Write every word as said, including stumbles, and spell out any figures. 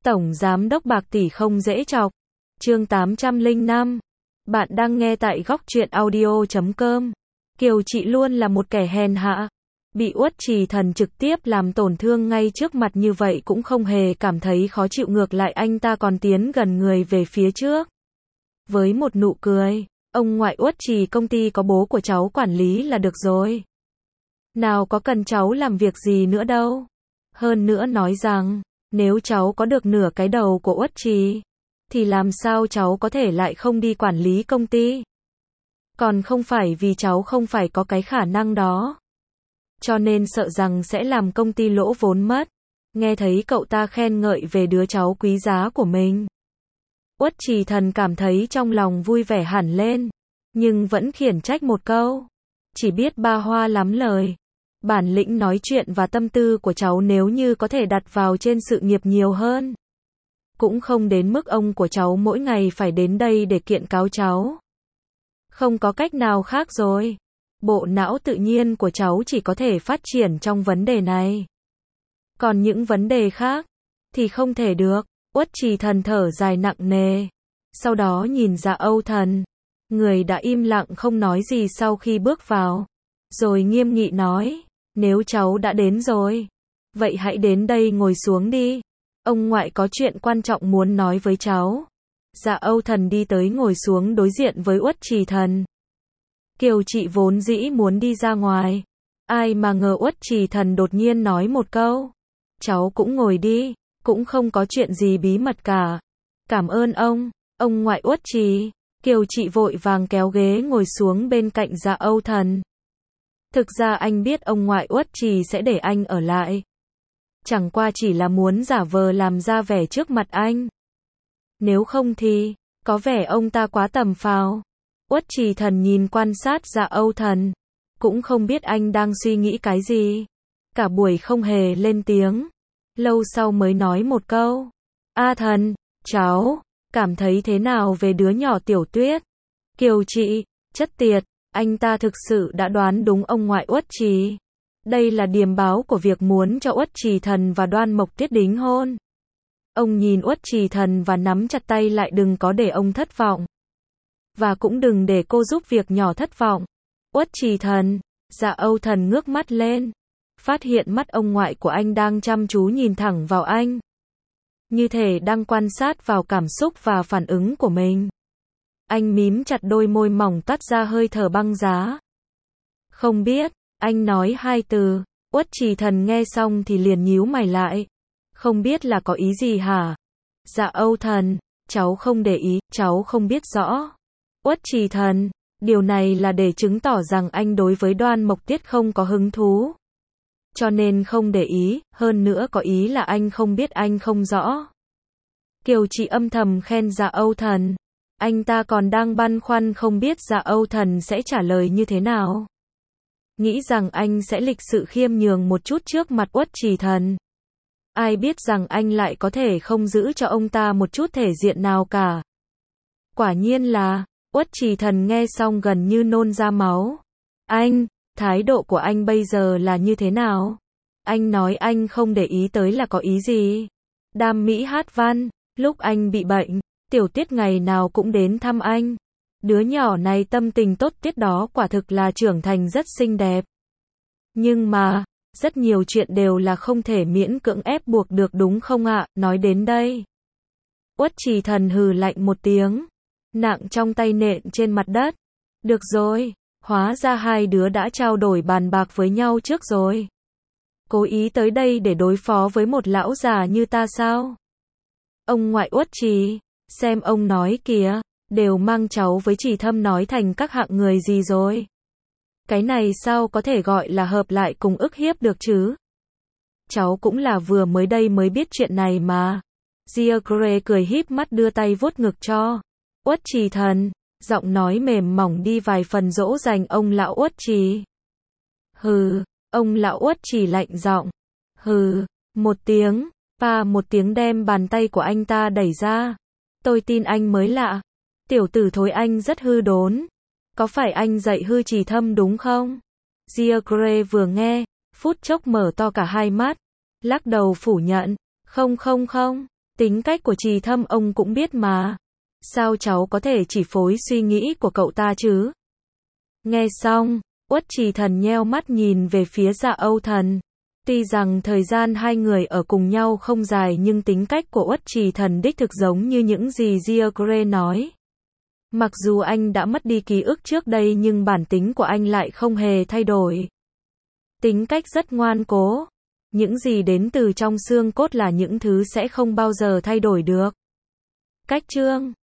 Tổng Giám đốc bạc tỷ không dễ chọc. Chương tám trăm lẻ năm. Bạn đang nghe tại góc truyện audio chấm com. Kiều Trị luôn là một kẻ hèn hạ. Bị Uất Trì Thần trực tiếp làm tổn thương ngay trước mặt như vậy cũng không hề cảm thấy khó chịu, ngược lại anh ta còn tiến gần người về phía trước. Với một nụ cười, ông ngoại Uất Trì, công ty có bố của cháu quản lý là được rồi. Nào có cần cháu làm việc gì nữa đâu. Hơn nữa nói rằng, nếu cháu có được nửa cái đầu của Uất Trì, thì làm sao cháu có thể lại không đi quản lý công ty. Còn không phải vì cháu không phải có cái khả năng đó, cho nên sợ rằng sẽ làm công ty lỗ vốn mất. Nghe thấy cậu ta khen ngợi về đứa cháu quý giá của mình, Uất Trì Thần cảm thấy trong lòng vui vẻ hẳn lên, nhưng vẫn khiển trách một câu. Chỉ biết ba hoa lắm lời. Bản lĩnh nói chuyện và tâm tư của cháu nếu như có thể đặt vào trên sự nghiệp nhiều hơn, cũng không đến mức ông của cháu mỗi ngày phải đến đây để kiện cáo cháu. Không có cách nào khác rồi. Bộ não tự nhiên của cháu chỉ có thể phát triển trong vấn đề này. Còn những vấn đề khác thì không thể được. Uất Trì Thần thở dài nặng nề. Sau đó nhìn Dạ Âu Thần, người đã im lặng không nói gì sau khi bước vào. Rồi nghiêm nghị nói, nếu cháu đã đến rồi, vậy hãy đến đây ngồi xuống đi. Ông ngoại có chuyện quan trọng muốn nói với cháu. Dạ Âu Thần đi tới ngồi xuống đối diện với Uất Trì Thần. Kiều Trị vốn dĩ muốn đi ra ngoài. Ai mà ngờ Uất Trì Thần đột nhiên nói một câu. Cháu cũng ngồi đi, cũng không có chuyện gì bí mật cả. Cảm ơn ông, ông ngoại Uất Trì. Kiều Trị vội vàng kéo ghế ngồi xuống bên cạnh Dạ Âu Thần. Thực ra anh biết ông ngoại Uất Trì sẽ để anh ở lại. Chẳng qua chỉ là muốn giả vờ làm ra vẻ trước mặt anh. Nếu không thì, có vẻ ông ta quá tầm phào. Uất Trì Thần nhìn quan sát Dạ Âu Thần. Cũng không biết anh đang suy nghĩ cái gì. Cả buổi không hề lên tiếng. Lâu sau mới nói một câu. A Thần, cháu, cảm thấy thế nào về đứa nhỏ Tiểu Tuyết? Kiều Trị, chất tiệt, anh ta thực sự đã đoán đúng ông ngoại Uất Trì. Đây là điềm báo của việc muốn cho Uất Trì Thần và Đoan Mộc Tuyết đính hôn. Ông nhìn Uất Trì Thần và nắm chặt tay lại, đừng có để ông thất vọng. Và cũng đừng để cô giúp việc nhỏ thất vọng. Uất Trì Thần, Dạ Âu Thần ngước mắt lên. Phát hiện mắt ông ngoại của anh đang chăm chú nhìn thẳng vào anh. Như thể đang quan sát vào cảm xúc và phản ứng của mình. Anh mím chặt đôi môi mỏng toát ra hơi thở băng giá. Không biết, anh nói hai từ. Uất Trì Thần nghe xong thì liền nhíu mày lại. Không biết là có ý gì hả? Dạ Âu Thần, cháu không để ý, cháu không biết rõ. Uất Trì Thần, điều này là để chứng tỏ rằng anh đối với Đoan Mộc Tuyết không có hứng thú. Cho nên không để ý, hơn nữa có ý là anh không biết, anh không rõ. Kiều Trị âm thầm khen Dạ Âu Thần. Anh ta còn đang băn khoăn không biết Dạ Âu Thần sẽ trả lời như thế nào. Nghĩ rằng anh sẽ lịch sự khiêm nhường một chút trước mặt Uất Trì Thần. Ai biết rằng anh lại có thể không giữ cho ông ta một chút thể diện nào cả. Quả nhiên là, Uất Trì Thần nghe xong gần như nôn ra máu. Anh, thái độ của anh bây giờ là như thế nào? Anh nói anh không để ý tới là có ý gì? Đam mỹ hát văn, lúc anh bị bệnh, Tiểu Tuyết ngày nào cũng đến thăm anh. Đứa nhỏ này tâm tình tốt tiết đó quả thực là trưởng thành rất xinh đẹp. Nhưng mà, rất nhiều chuyện đều là không thể miễn cưỡng ép buộc được đúng không ạ? Nói đến đây, Uất Trì Thần hừ lạnh một tiếng, nặng trong tay nện trên mặt đất. Được rồi, hóa ra hai đứa đã trao đổi bàn bạc với nhau trước rồi. Cố ý tới đây để đối phó với một lão già như ta sao? Ông ngoại Uất Trì, xem ông nói kìa, đều mang cháu với Trì Thâm nói thành các hạng người gì rồi. Cái này sao có thể gọi là hợp lại cùng ức hiếp được chứ? Cháu cũng là vừa mới đây mới biết chuyện này mà. Giagre cười híp mắt đưa tay vuốt ngực cho Uất Trì Thần, giọng nói mềm mỏng đi vài phần dỗ dành ông lão Uất Trì. Hừ, ông lão Uất Trì lạnh giọng. Hừ, một tiếng, pa một tiếng đem bàn tay của anh ta đẩy ra. Tôi tin anh mới lạ. Tiểu tử thối, anh rất hư đốn. Có phải anh dạy hư Trì Thâm đúng không? Giagre vừa nghe, phút chốc mở to cả hai mắt, lắc đầu phủ nhận. Không không không, Tính cách của Trì Thâm ông cũng biết mà. Sao cháu có thể chỉ phối suy nghĩ của cậu ta chứ? Nghe xong, Uất Trì Thần nheo mắt nhìn về phía Dạ Âu Thần. Tuy rằng thời gian hai người ở cùng nhau không dài nhưng tính cách của Uất Trì Thần đích thực giống như những gì Giagre nói. Mặc dù anh đã mất đi ký ức trước đây nhưng bản tính của anh lại không hề thay đổi. Tính cách rất ngoan cố. Những gì đến từ trong xương cốt là những thứ sẽ không bao giờ thay đổi được. Cách chương